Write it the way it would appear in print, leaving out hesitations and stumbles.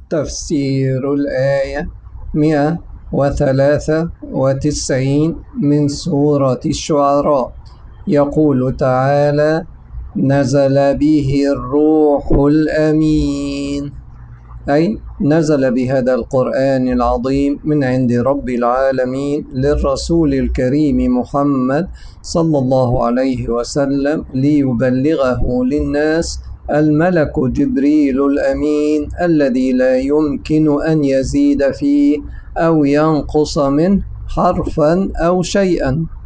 تفسير الآية 193 من سورة الشعراء. يقول تعالى: نزل به الروح الأمين، أي نزل بهذا القرآن العظيم من عند رب العالمين للرسول الكريم محمد صلى الله عليه وسلم ليبلغه للناس الملك جبريل الأمين الذي لا يمكن أن يزيد فيه أو ينقص منه حرفا أو شيئا.